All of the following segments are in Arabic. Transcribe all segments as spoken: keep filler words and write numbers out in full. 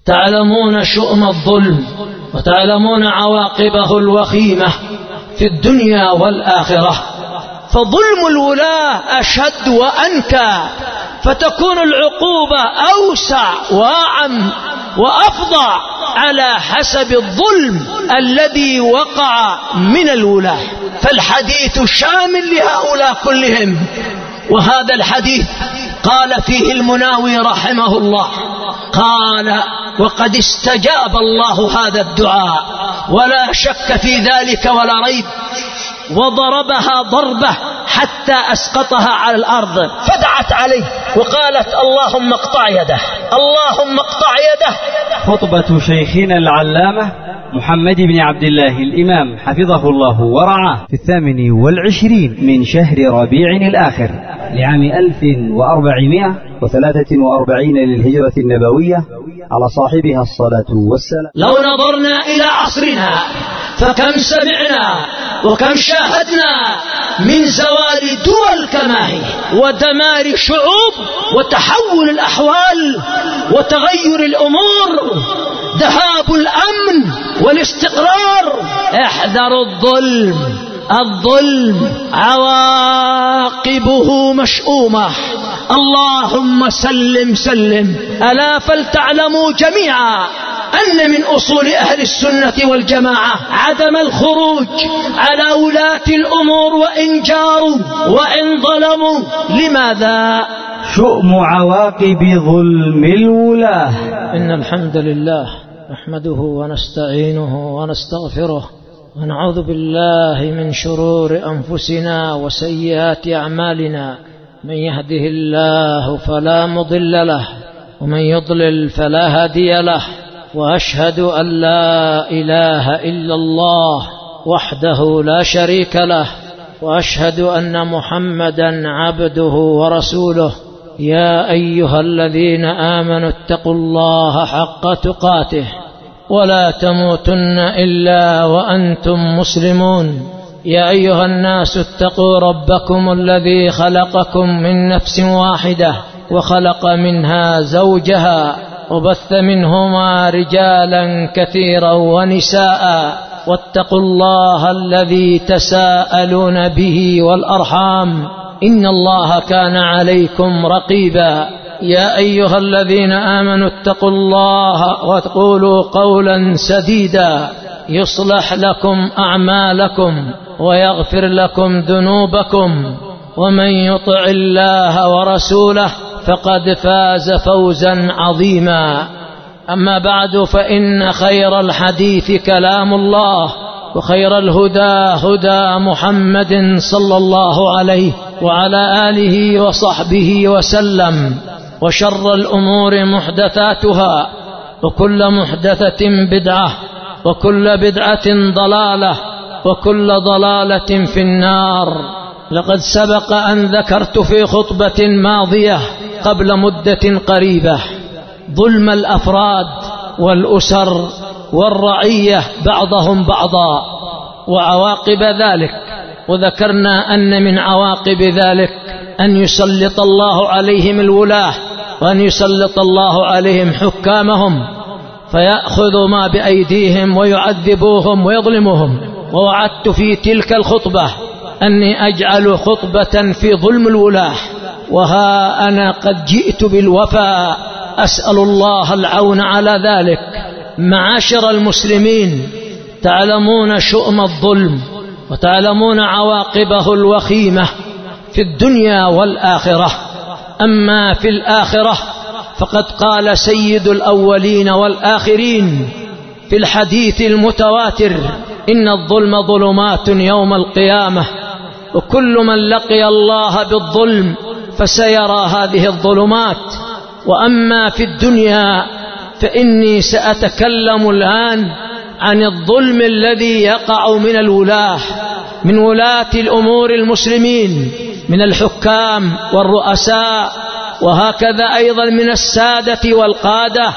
تعلمون شؤم الظلم وتعلمون عواقبه الوخيمة في الدنيا والآخرة، فظلم الولاة أشد وأنكى، فتكون العقوبة أوسع وأعم وأفظع على حسب الظلم الذي وقع من الولاة. فالحديث شامل لهؤلاء كلهم. وهذا الحديث قال فيه المناوي رحمه الله، قال: وقد استجاب الله هذا الدعاء ولا شك في ذلك ولا ريب، وضربها ضربة حتى أسقطها على الأرض، فدعت عليه وقالت: اللهم اقطع يده، اللهم اقطع يده. خطبة شيخنا العلامة محمد بن عبد الله الإمام حفظه الله ورعاه في الثامن والعشرين من شهر ربيع الآخر لعام ألف وأربعمائة وثلاثة وأربعين للهجرة النبوية، على صاحبها الصلاة والسلام. لو نظرنا إلى عصرنا فكم سمعنا وكم شاهدنا من زوال دول كما هي، ودمار شعوب، وتحول الأحوال، وتغير الأمور، ذهاب الأمن والاستقرار. احذروا الظلم، الظلم عواقبه مشؤومة. اللهم سلم سلم. ألا فلتعلموا جميعا أن من أصول أهل السنة والجماعة عدم الخروج على ولاة الأمور وإن جاروا وإن ظلموا. لماذا؟ شؤم عواقب ظلم الولاة. إن الحمد لله نحمده ونستعينه ونستغفره، ونعوذ بالله من شرور أنفسنا وسيئات أعمالنا. من يهده الله فلا مضل له، ومن يضلل فلا هادي له، وأشهد أن لا إله إلا الله وحده لا شريك له، وأشهد أن محمدا عبده ورسوله. يا أيها الذين آمنوا اتقوا الله حق تقاته ولا تموتن إلا وأنتم مسلمون. يا أيها الناس اتقوا ربكم الذي خلقكم من نفس واحدة وخلق منها زوجها وبث منهما رجالا كثيرا ونساء، واتقوا الله الذي تساءلون به والأرحام، إن الله كان عليكم رقيبا. يا أيها الذين آمنوا اتقوا الله وقولوا قولا سديدا يصلح لكم أعمالكم ويغفر لكم ذنوبكم، ومن يطع الله ورسوله فقد فاز فوزا عظيما. أما بعد، فإن خير الحديث كلام الله، وخير الهدى هدى محمد صلى الله عليه وعلى آله وصحبه وسلم، وشر الأمور محدثاتها، وكل محدثة بدعة، وكل بدعة ضلالة، وكل ضلالة في النار. لقد سبق أن ذكرت في خطبة ماضية قبل مدة قريبة ظلم الأفراد والأسر والرعية بعضهم بعضا وعواقب ذلك، وذكرنا أن من عواقب ذلك أن يسلط الله عليهم الولاة، وأن يسلط الله عليهم حكامهم فيأخذ ما بأيديهم ويعذبوهم ويظلمهم. ووعدت في تلك الخطبة أني أجعل خطبة في ظلم الولاة، وها أنا قد جئت بالوفاء، أسأل الله العون على ذلك. معاشر المسلمين، تعلمون شؤم الظلم وتعلمون عواقبه الوخيمة في الدنيا والآخرة. أما في الآخرة فقد قال سيد الأولين والآخرين في الحديث المتواتر: إن الظلم ظلمات يوم القيامة، وكل من لقي الله بالظلم فسيرى هذه الظلمات. وأما في الدنيا فإني سأتكلم الآن عن الظلم الذي يقع من الولاة، من ولاة الأمور المسلمين، من الحكام والرؤساء، وهكذا أيضا من السادة والقادة.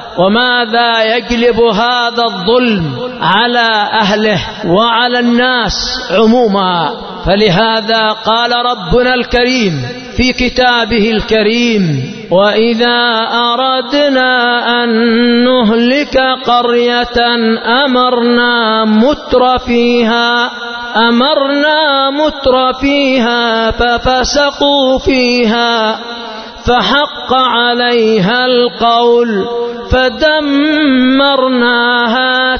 وماذا يجلب هذا الظلم على أهله وعلى الناس عموما؟ فلهذا قال ربنا الكريم في كتابه الكريم: وإذا أردنا أن نهلك قرية أمرنا متر فيها أمرنا متر فيها ففسقوا فيها فحق عليها القول فدمرناها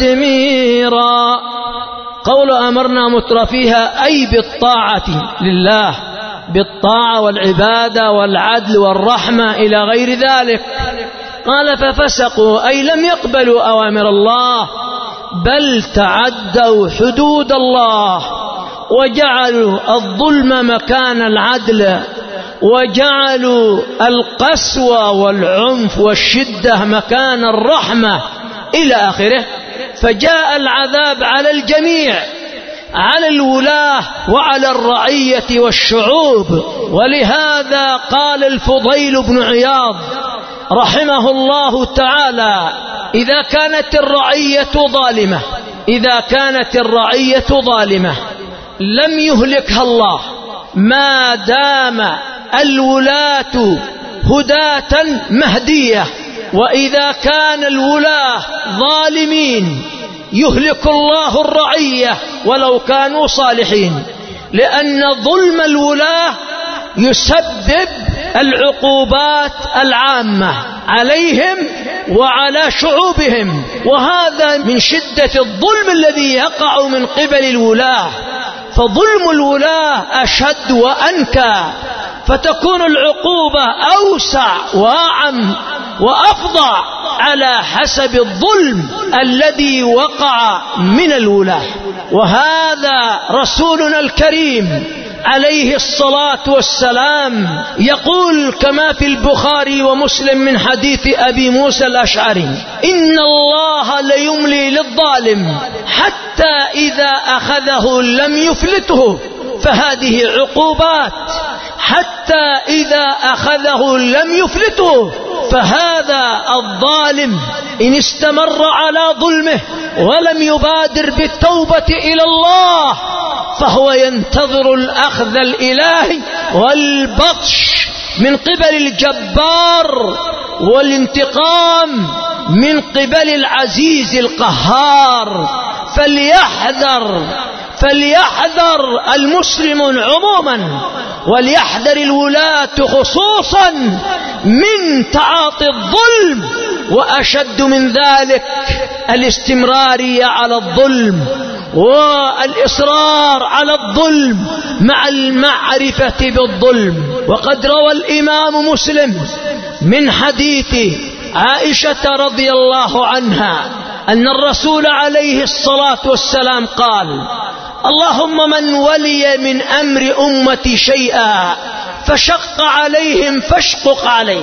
تدميرا. قول أمرنا متر فيها أي بالطاعة لله، بالطاعة والعبادة والعدل والرحمة إلى غير ذلك. قال ففسقوا أي لم يقبلوا أوامر الله، بل تعدوا حدود الله وجعلوا الظلم مكان العدل، وجعلوا القسوة والعنف والشدة مكان الرحمة إلى آخره. فجاء العذاب على الجميع، على الولاة وعلى الرعية والشعوب. ولهذا قال الفضيل بن عياض رحمه الله تعالى: إذا كانت الرعية ظالمة إذا كانت الرعية ظالمة لم يهلكها الله ما دام الولاة هداة مهدية، وإذا كان الولاة ظالمين يهلك الله الرعية ولو كانوا صالحين، لأن ظلم الولاة يسبب العقوبات العامة عليهم وعلى شعوبهم، وهذا من شدة الظلم الذي يقع من قبل الولاة. فظلم الولاة أشد وأنكى، فتكون العقوبة أوسع وأعم وأفظع على حسب الظلم الذي وقع من الولاة. وهذا رسولنا الكريم عليه الصلاة والسلام يقول كما في البخاري ومسلم من حديث أبي موسى الأشعري: إن الله ليملي للظالم حتى إذا أخذه لم يفلته. فهذه عقوبات حتى إذا أخذه لم يفلته. فهذا الظالم إن استمر على ظلمه ولم يبادر بالتوبة إلى الله فهو ينتظر الأخذ الإلهي والبطش من قبل الجبار والانتقام من قبل العزيز القهار. فليحذر فليحذر المسلمون عموما، وليحذر الولاة خصوصا من تعاطي الظلم، وأشد من ذلك الاستمرارية على الظلم والإصرار على الظلم مع المعرفة بالظلم. وقد روى الإمام مسلم من حديث عائشة رضي الله عنها أن الرسول عليه الصلاة والسلام قال: اللهم من ولي من أمر أمتي شيئا فشق عليهم فاشقق عليه.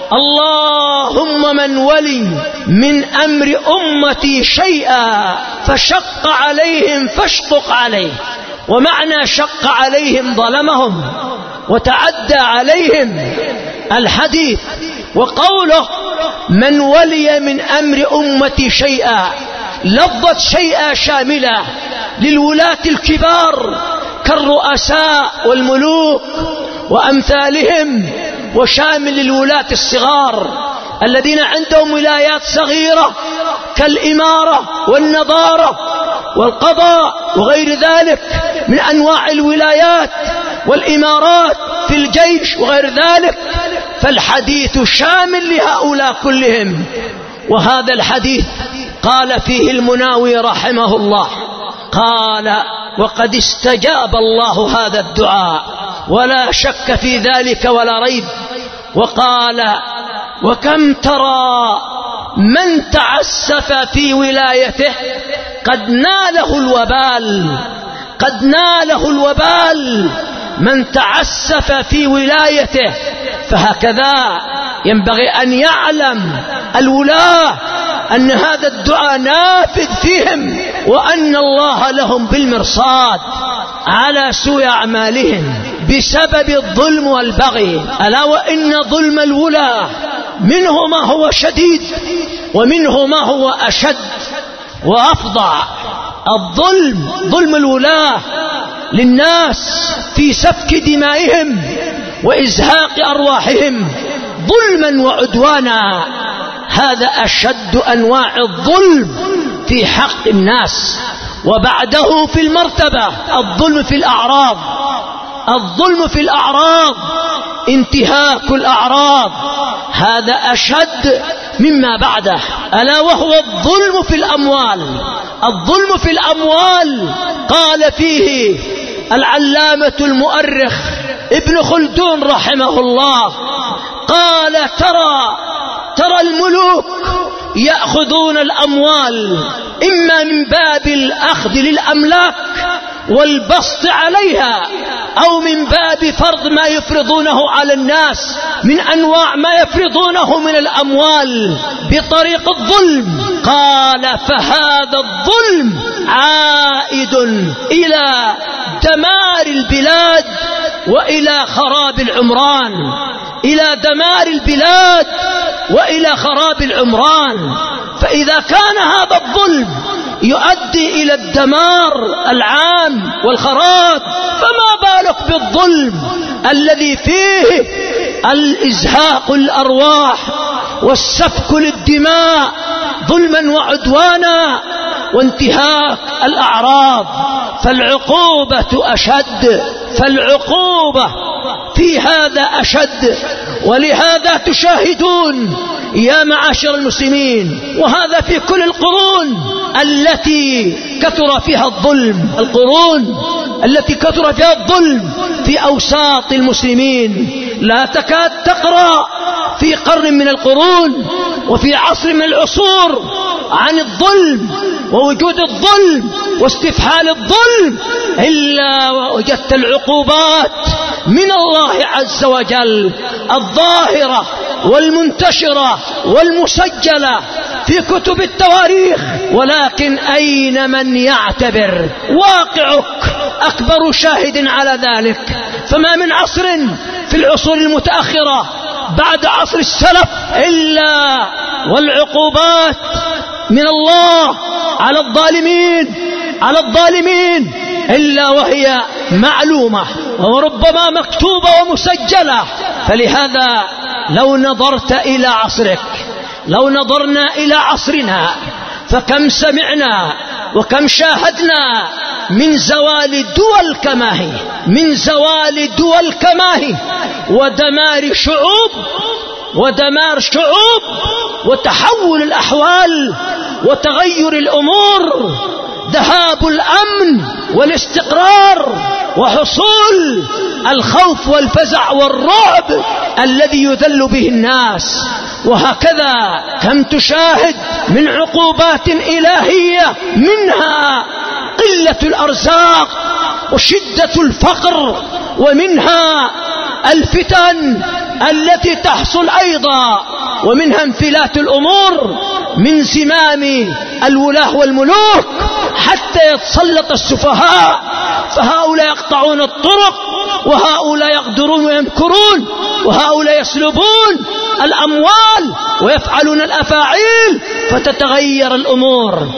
اللهم من ولي من أمر أمتي شيئا فشق عليهم فاشقق عليه. ومعنى شق عليهم ظلمهم وتعدى عليهم الحديث. وقوله من ولي من أمر أمتي شيئا لفظت شيئا شاملة للولاة الكبار كالرؤساء والملوك وأمثالهم، وشامل للولاة الصغار الذين عندهم ولايات صغيرة كالإمارة والنظارة والقضاء وغير ذلك من أنواع الولايات والإمارات في الجيش وغير ذلك. فالحديث شامل لهؤلاء كلهم. وهذا الحديث قال فيه المناوي رحمه الله، قال: وقد استجاب الله هذا الدعاء ولا شك في ذلك ولا ريب. وقال: وكم ترى من تعسف في ولايته قد ناله الوبال قد ناله الوبال من تعسف في ولايته. فهكذا ينبغي أن يعلم الولاة أن هذا الدعاء نافذ فيهم، وأن الله لهم بالمرصاد على سوء أعمالهم بسبب الظلم والبغي. ألا وإن ظلم الولاة منه ما هو شديد ومنه ما هو أشد وأفظع. الظلم ظلم الولاة للناس في سفك دمائهم وإزهاق أرواحهم ظلما وعدوانا. هذا أشد أنواع الظلم في حق الناس. وبعده في المرتبة الظلم في الأعراض. الظلم في الأعراض انتهاك الأعراض، هذا أشد مما بعده، ألا وهو الظلم في الأموال. الظلم في الأموال قال فيه العلامة المؤرخ ابن خلدون رحمه الله، قال ترى ترى الملوك يأخذون الأموال إما من باب الأخذ للأملاك والبسط عليها، أو من باب فرض ما يفرضونه على الناس من أنواع ما يفرضونه من الأموال بطريق الظلم. قال فهذا الظلم عائد إلى دمار البلاد وإلى خراب العمران، إلى دمار البلاد وإلى خراب العمران. فإذا كان هذا الظلم يؤدي إلى الدمار العام والخراب، فما بالك بالظلم الذي فيه الإزهاق الأرواح والسفك للدماء ظلما وعدوانا وانتهاك الأعراض. فالعقوبة أشد، فالعقوبة في هذا أشد. ولهذا تشاهدون يا معاشر المسلمين، وهذا في كل القرون التي كثر فيها الظلم، القرون التي كثر فيها الظلم في أوساط المسلمين، لا تكاد تقرأ في قرن من القرون وفي عصر من العصور عن الظلم ووجود الظلم واستفحال الظلم إلا ووجدت العقوبات من الله عز وجل الظاهرة والمنتشرة والمسجلة في كتب التواريخ. ولكن أين من يعتبر؟ واقعك أكبر شاهد على ذلك. فما من عصر في العصور المتأخرة بعد عصر السلف إلا والعقوبات من الله على الظالمين على الظالمين إلا وهي معلومة وربما مكتوبة ومسجلة. فلهذا لو نظرت إلى عصرك، لو نظرنا إلى عصرنا، فكم سمعنا وكم شاهدنا من زوال دول كما هي، من زوال دول كما هي، ودمار شعوب ودمار شعوب وتحول الأحوال وتغير الأمور، ذهاب الأمن والاستقرار وحصول الخوف والفزع والرعب الذي يذل به الناس. وهكذا كم تشاهد من عقوبات إلهية، منها قلة الأرزاق وشدة الفقر، ومنها الفتن التي تحصل أيضا، ومنها انفلات الأمور من زمام الولاة والملوك حتى يتسلط السفهاء، فهؤلاء يقطعون الطرق وهؤلاء يقدرون ويمكرون وهؤلاء يسلبون الأموال ويفعلون الأفاعيل فتتغير الأمور.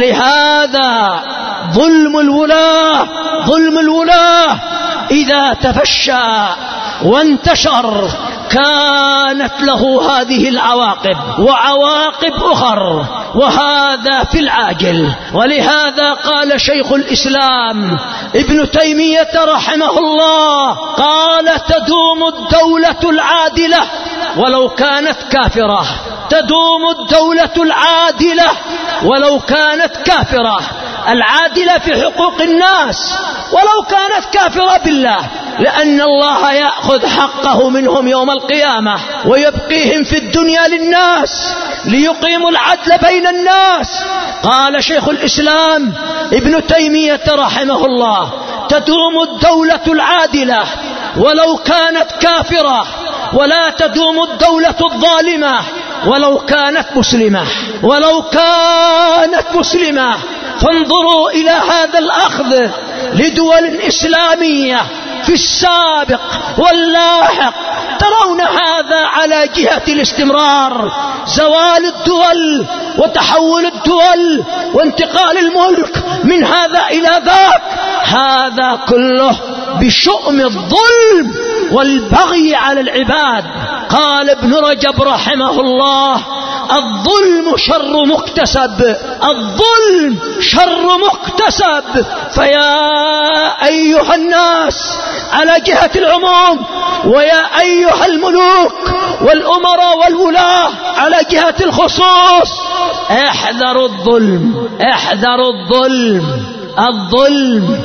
فلهذا ظلم الولاة ظلم الولاة إذا تفشى وانتشر كانت له هذه العواقب وعواقب أخر، وهذا في العاجل. ولهذا قال شيخ الإسلام ابن تيمية رحمه الله، قال تدوم الدولة العادلة ولو كانت كافرة، تدوم الدولة العادلة ولو كانت كافرة، العادلة في حقوق الناس ولو كانت كافرة بالله، لأن الله يأخذ حقه منهم يوم القيامة ويبقيهم في الدنيا للناس ليقيموا العدل بين الناس. قال شيخ الإسلام ابن تيمية رحمه الله، تدوم الدولة العادلة ولو كانت كافرة، ولا تدوم الدولة الظالمة ولو كانت مسلمة ولو كانت مسلمة. فانظروا إلى هذا الأخذ لدول إسلامية في السابق واللاحق، ترون هذا على جهة الاستمرار، زوال الدول وتحول الدول وانتقال الملك من هذا إلى ذاك، هذا كله بشؤم الظلم والبغي على العباد. قال ابن رجب رحمه الله، الظلم شر مكتسب، الظلم شر مكتسب. فيا أيها الناس على جهة العموم، ويا أيها الملوك والأمراء والولاة على جهة الخصوص، احذروا الظلم، احذروا الظلم. الظلم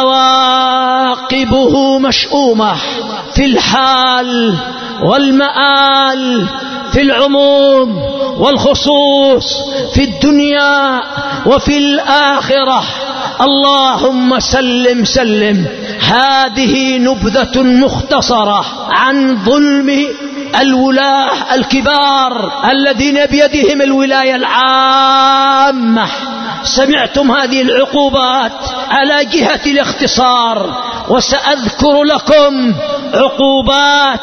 عواقبه مشؤومة في الحال والمآل، في العموم والخصوص، في الدنيا وفي الآخرة. اللهم سلم سلم. هذه نبذة مختصرة عن ظلم الولاة الكبار الذين بيدهم الولاية العامة. سمعتم هذه العقوبات على جهة الاختصار، وسأذكر لكم عقوبات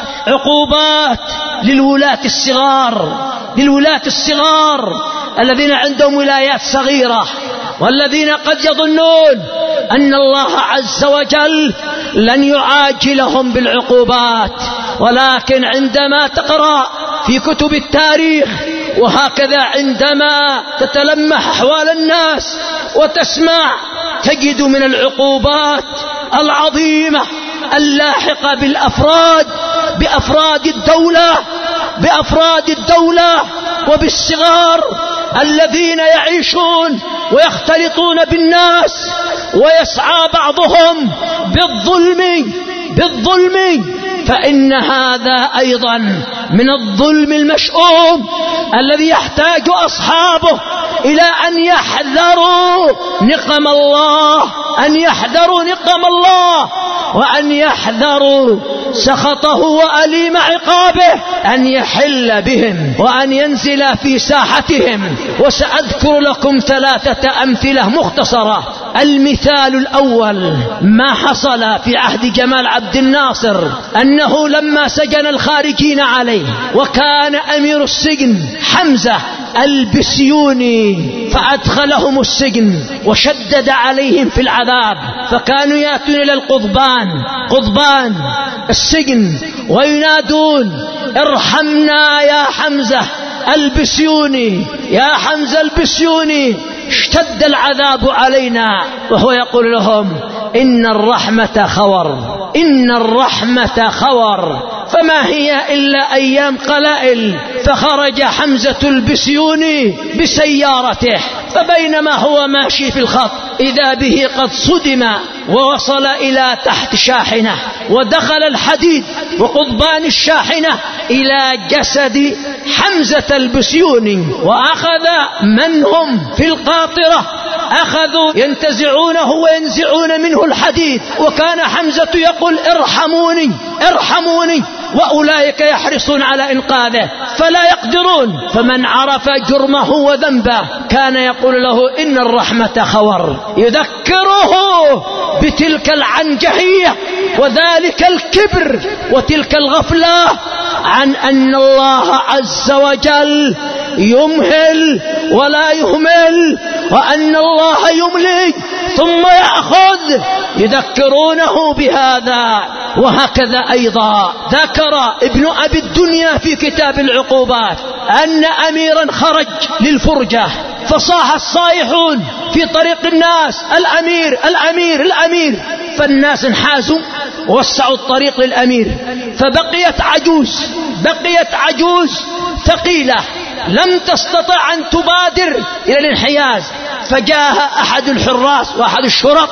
عقوبات للولاة الصغار، للولاة الصغار الذين عندهم ولايات صغيرة، والذين قد يظنون أن الله عز وجل لن يعاجلهم بالعقوبات. ولكن عندما تقرأ في كتب التاريخ، وهكذا عندما تتلمح أحوال الناس وتسمع، تجد من العقوبات العظيمة اللاحقة بالأفراد، بأفراد الدولة بأفراد الدولة وبالصغار الذين يعيشون ويختلطون بالناس، ويسعى بعضهم بالظلم بالظلم فإن هذا أيضا من الظلم المشؤوم الذي يحتاج أصحابه إلى أن يحذروا نقم الله، أن يحذروا نقم الله، وأن يحذروا سخطه وأليم عقابه، أن يحل بهم وأن ينزل في ساحتهم. وسأذكر لكم ثلاثة أمثلة مختصرة. المثال الأول ما حصل في عهد جمال عبد الناصر، أنه لما سجن الخارجين عليه، وكان أمير السجن حمزة البسيوني، فأدخلهم السجن وشدد عليهم في العذاب، فكانوا يأتون إلى القضبان قضبان السجن وينادون: ارحمنا يا حمزة البسيوني، يا حمزة البسيوني، اشتد العذاب علينا. وهو يقول لهم: إن الرحمة خور، إن الرحمة خور. فما هي إلا أيام قلائل، فخرج حمزة البسيوني بسيارته، فبينما هو ماشي في الخط إذا به قد صدم ووصل إلى تحت شاحنة، ودخل الحديد وقضبان الشاحنة إلى جسد حمزة البسيوني، وأخذ من هم في القاطرة أخذوا ينتزعونه وينزعون منه الحديد، وكان حمزة يقول: ارحموني ارحموني، وأولئك يحرصون على إنقاذه فلا يقدرون. فمن عرف جرمه وذنبه كان يقول له: إن الرحمة خور، يذكره بتلك العنجهية وذلك الكبر وتلك الغفلة عن أن الله عز وجل يمهل ولا يهمل، وأن الله يملي ثم يأخذ، يذكرونه بهذا. وهكذا أيضا ذكر ابن أبي الدنيا في كتاب العقوبات أن أميرا خرج للفرجة، فصاح الصائحون في طريق الناس: الأمير الأمير الأمير. فالناس انحازوا ووسعوا الطريق للأمير، فبقيت عجوز بقيت عجوز ثقيلة لم تستطع أن تبادر إلى الانحياز، فجاء أحد الحراس وأحد الشرط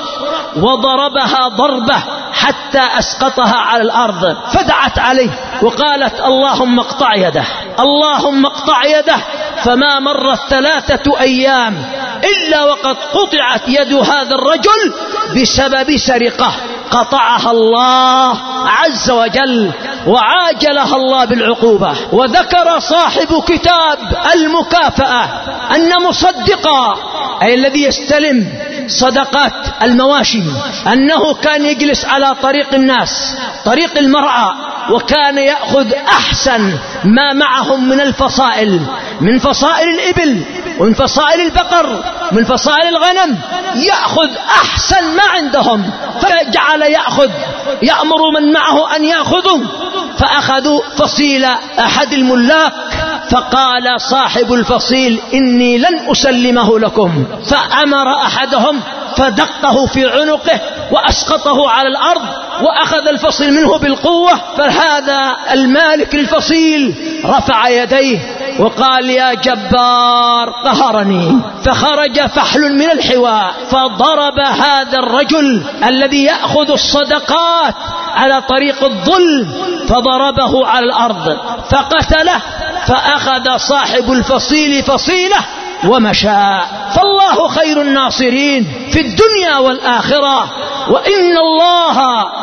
وضربها ضربة حتى أسقطها على الأرض، فدعت عليه وقالت: اللهم اقطع يده، اللهم اقطع يده. فما مرت ثلاثة أيام إلا وقد قطعت يد هذا الرجل بسبب سرقة قطعها الله عز وجل، وعاجلها الله بالعقوبة. وذكر صاحب كتاب المكافأة أن مصدقا، أي الذي يستلم صدقات المواشي، أنه كان يجلس على طريق الناس، طريق المرعى، وكان يأخذ أحسن ما معهم من الفصائل، من فصائل الإبل ومن فصائل البقر من فصائل الغنم، يأخذ أحسن ما عندهم، فجعل يأخذ يأمر من معه أن يأخذوا، فأخذوا فصيل أحد الملاك فقال صاحب الفصيل إني لن أسلمه لكم، فأمر أحدهم فدقه في عنقه وأسقطه على الأرض وأخذ الفصيل منه بالقوة. فهذا المالك للفصيل رفع يديه وقال يا جبار قهرني، فخرج فحل من الحواء فضرب هذا الرجل الذي يأخذ الصدقات على طريق الظلم، فضربه على الأرض فقتله، فأخذ صاحب الفصيل فصيله ومشى. فالله خير الناصرين في الدنيا والآخرة، وإن الله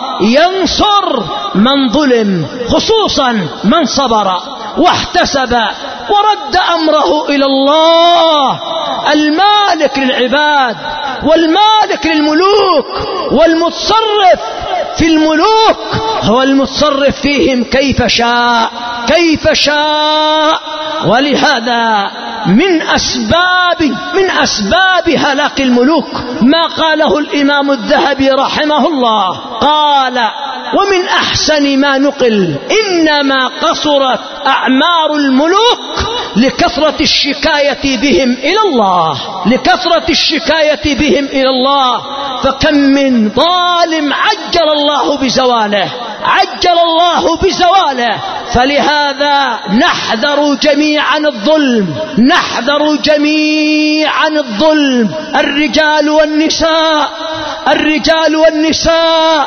ينصر من ظلم، خصوصا من صبر واحتسب ورد أمره إلى الله المالك للعباد والمالك للملوك والمتصرف في الملوك، هو المتصرف فيهم كيف شاء كيف شاء. ولهذا من أسباب من أسباب هلاك الملوك ما قاله الإمام الذهبي رحمه الله، قال ومن أحسن ما نقل إنما قصرت أعمار الملوك لكثرة الشكاية بهم إلى الله لكثرة الشكاية بهم إلى الله فكم من ظالم عجل الله بزواله عجل الله بزواله. فلهذا نحذر جميعا الظلم نحذر جميعا الظلم، الرجال والنساء الرجال والنساء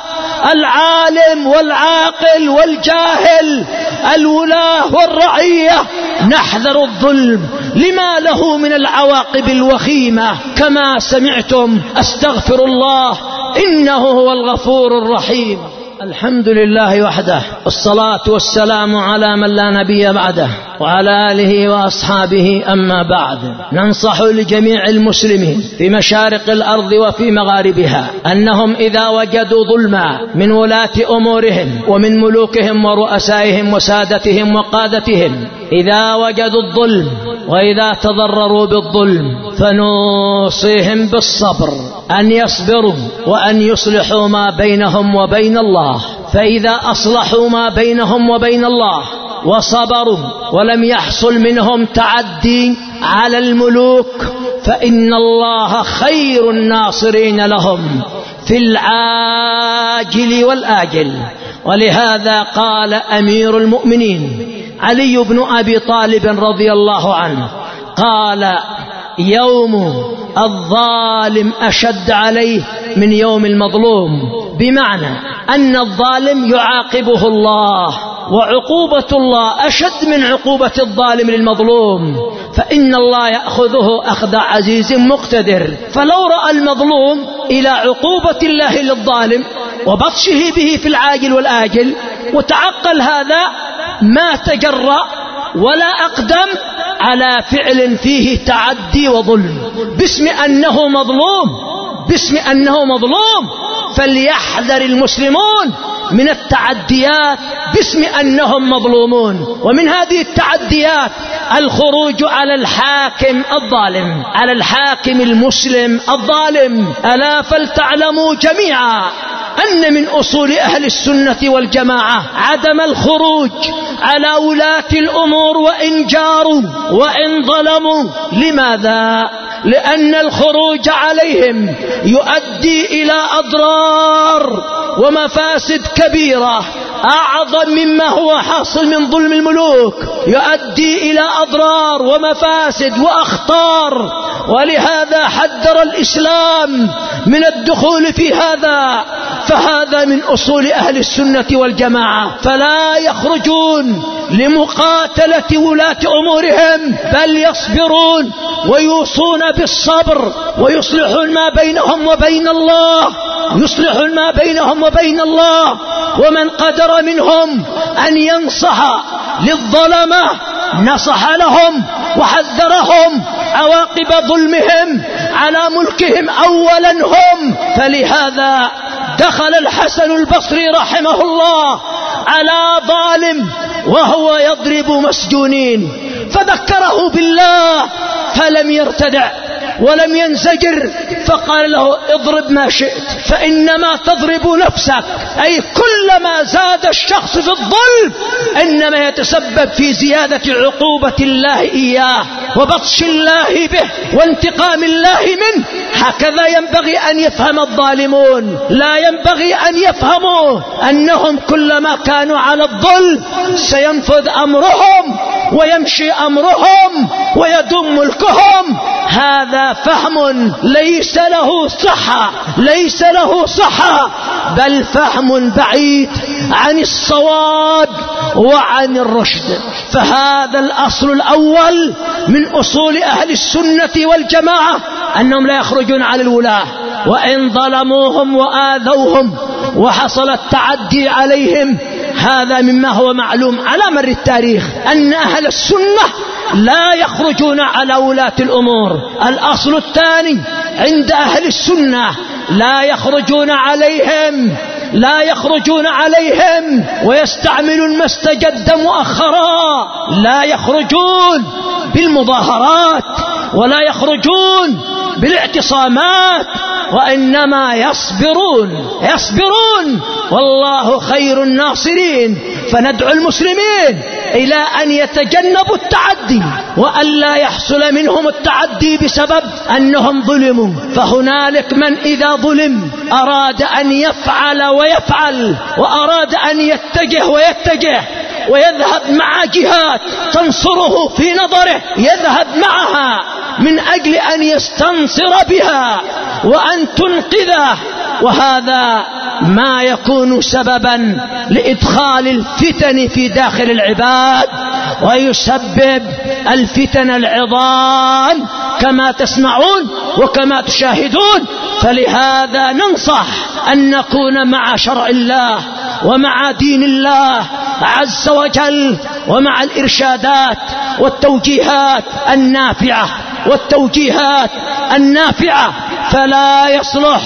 العالم والعاقل والجاهل، الولاة والرعية، نحذر الظلم لما له من العواقب الوخيمة. كما سمعتم، أستغفر الله إنه هو الغفور الرحيم. الحمد لله وحده، والصلاة والسلام على من لا نبي بعده وعلى آله وأصحابه. أما بعد، ننصح لجميع المسلمين في مشارق الأرض وفي مغاربها أنهم إذا وجدوا ظلما من ولاة أمورهم ومن ملوكهم ورؤسائهم وسادتهم وقادتهم، إذا وجدوا الظلم وإذا تضرروا بالظلم فنوصيهم بالصبر، أن يصبروا وأن يصلحوا ما بينهم وبين الله. فإذا أصلحوا ما بينهم وبين الله وصبروا ولم يحصل منهم تعدي على الملوك فإن الله خير الناصرين لهم في العاجل والآجل. ولهذا قال أمير المؤمنين علي بن أبي طالب رضي الله عنه، قال يوم الظالم أشد عليه من يوم المظلوم، بمعنى أن الظالم يعاقبه الله، وعقوبة الله أشد من عقوبة الظالم للمظلوم، فإن الله يأخذه أخذ عزيز مقتدر. فلو رأى المظلوم إلى عقوبة الله للظالم وبطشه به في العاجل والآجل وتعقل هذا، ما تجرأ ولا أقدم على فعل فيه تعدي وظلم باسم أنه مظلوم باسم أنه مظلوم. فليحذر المسلمون من التعديات باسم أنهم مظلومون. ومن هذه التعديات الخروج على الحاكم الظالم على الحاكم المسلم الظالم. ألا فلتعلموا جميعا أن من أصول أهل السنة والجماعة عدم الخروج على ولاة الأمور وإن جاروا وإن ظلموا. لماذا؟ لأن الخروج عليهم يؤدي إلى أضرار ومفاسد كبيرة أعظم مما هو حاصل من ظلم الملوك، يؤدي إلى أضرار ومفاسد وأخطار. ولهذا حذر الإسلام من الدخول في هذا، فهذا من أصول أهل السنة والجماعة. فلا يخرجون لمقاتلة ولاة أمورهم، بل يصبرون ويوصون بالصبر ويصلحون ما بينهم وبين الله يصلحون ما بينهم وبين الله. ومن قدر منهم أن ينصح للظلمة نصح لهم وحذرهم عواقب ظلمهم على ملكهم أولا هم. فلهذا دخل الحسن البصري رحمه الله على ظالم وهو يضرب مسجونين، فذكره بالله فلم يرتدع ولم ينزجر، فقال له اضرب ما شئت فإنما تضرب نفسك، أي كلما زاد الشخص في الظلم إنما يتسبب في زيادة عقوبة الله إياه وبطش الله به وانتقام الله منه. هكذا ينبغي أن يفهم الظالمون، لا ينبغي أن يفهموا أنهم كلما كانوا على الظلم سينفذ أمرهم ويمشي أمرهم ويدوم ملكهم. هذا فهم ليس له صحة، ليس له صحة، بل فهم بعيد عن الصواب وعن الرشد. فهذا الأصل الأول من أصول أهل السنة والجماعة، أنهم لا يخرجون على الولاة وإن ظلموهم وآذوهم وحصل التعدي عليهم. هذا مما هو معلوم على مر التاريخ أن أهل السنة لا يخرجون على ولاة الأمور. الأصل الثاني عند أهل السنة لا يخرجون عليهم، لا يخرجون عليهم ويستعملون ما استجد مؤخرا، لا يخرجون بالمظاهرات ولا يخرجون بالاعتصامات، وإنما يصبرون يصبرون والله خير الناصرين. فندعو المسلمين إلى أن يتجنبوا التعدي وأن لا يحصل منهم التعدي بسبب أنهم ظلموا. فهنالك من إذا ظلم أراد أن يفعل ويفعل، وأراد أن يتجه ويتجه ويذهب مع جهات تنصره في نظره، يذهب معها من أجل أن يستنصر بها وأن تنقذه، وهذا ما يكون سببا لإدخال الفتن في داخل العباد ويسبب الفتن العظام كما تسمعون وكما تشاهدون. فلهذا ننصح أن نكون مع شرع الله ومع دين الله عز وجل ومع الإرشادات والتوجيهات النافعة والتوجيهات النافعة. فلا يصلح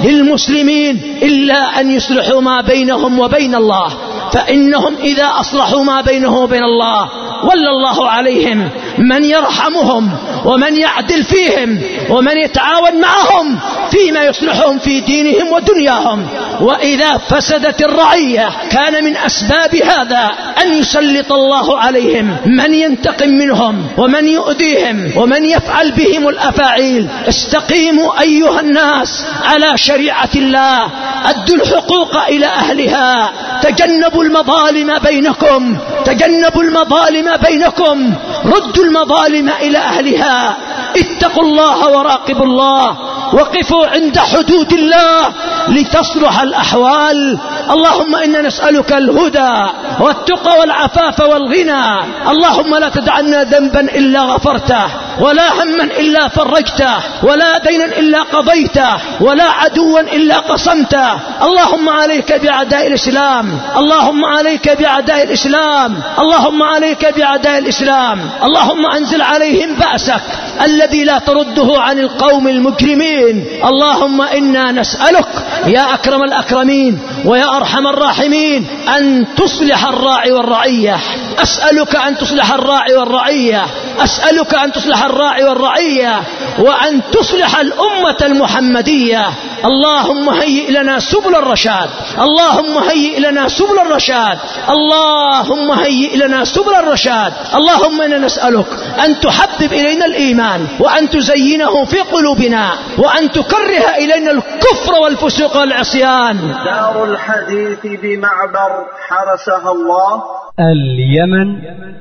للمسلمين إلا أن يصلحوا ما بينهم وبين الله، فإنهم إذا أصلحوا ما بينهم وبين الله ولى الله عليهم من يرحمهم ومن يعدل فيهم ومن يتعاون معهم فيما يصلحهم في دينهم ودنياهم. وإذا فسدت الرعية كان من أسباب هذا أن يسلط الله عليهم من ينتقم منهم ومن يؤذيهم ومن يفعل بهم الأفاعيل. استقيموا أيها الناس على شريعة الله، أدوا الحقوق إلى أهلها، تجنبوا المظالم بينكم، تجنبوا المظالم بينكم، ردوا المظالم إلى أهلها، اتقوا الله وراقبوا الله، وقفوا عند حدود الله لتصلح الأحوال. اللهم إنا نسألك الهدى والتقى والعفاف والغنى. اللهم لا تدع لنا ذنبا إلا غفرته، ولا هما إلا فرجته، ولا دينا إلا قضيته، ولا عدوا إلا قصمته. اللهم عليك بأعداء الإسلام، اللهم عليك بأعداء الإسلام، اللهم عليك بأعداء الإسلام. اللهم أنزل عليهم بأسك الذي لا ترده عن القوم المجرمين. اللهم إنا نسألك يا أكرم الأكرمين ويا أرحم الراحمين أن تصلح الراعي والرعية. أسألك أن تصلح الراعي والرعية، أسألك أن تصلح الراعي والرعية، وأن تصلح الأمة المحمدية. اللهم هيئ لنا سبل الرشاد، اللهم هيئ لنا سبل الرشاد، اللهم هيئ لنا سبل الرشاد. اللهم إنا نسألك أن تحبب إلينا الإيمان وأن تزينه في قلوبنا وأن تكره إلينا الكفر والفسوق والعصيان. دار الحديث بمعبر حرسها الله، اليمن،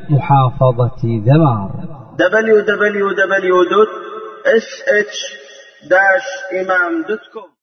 محافظة ذمار. دبليو دبليو دبليو دوت إس إتش داش إمام دوت كوم.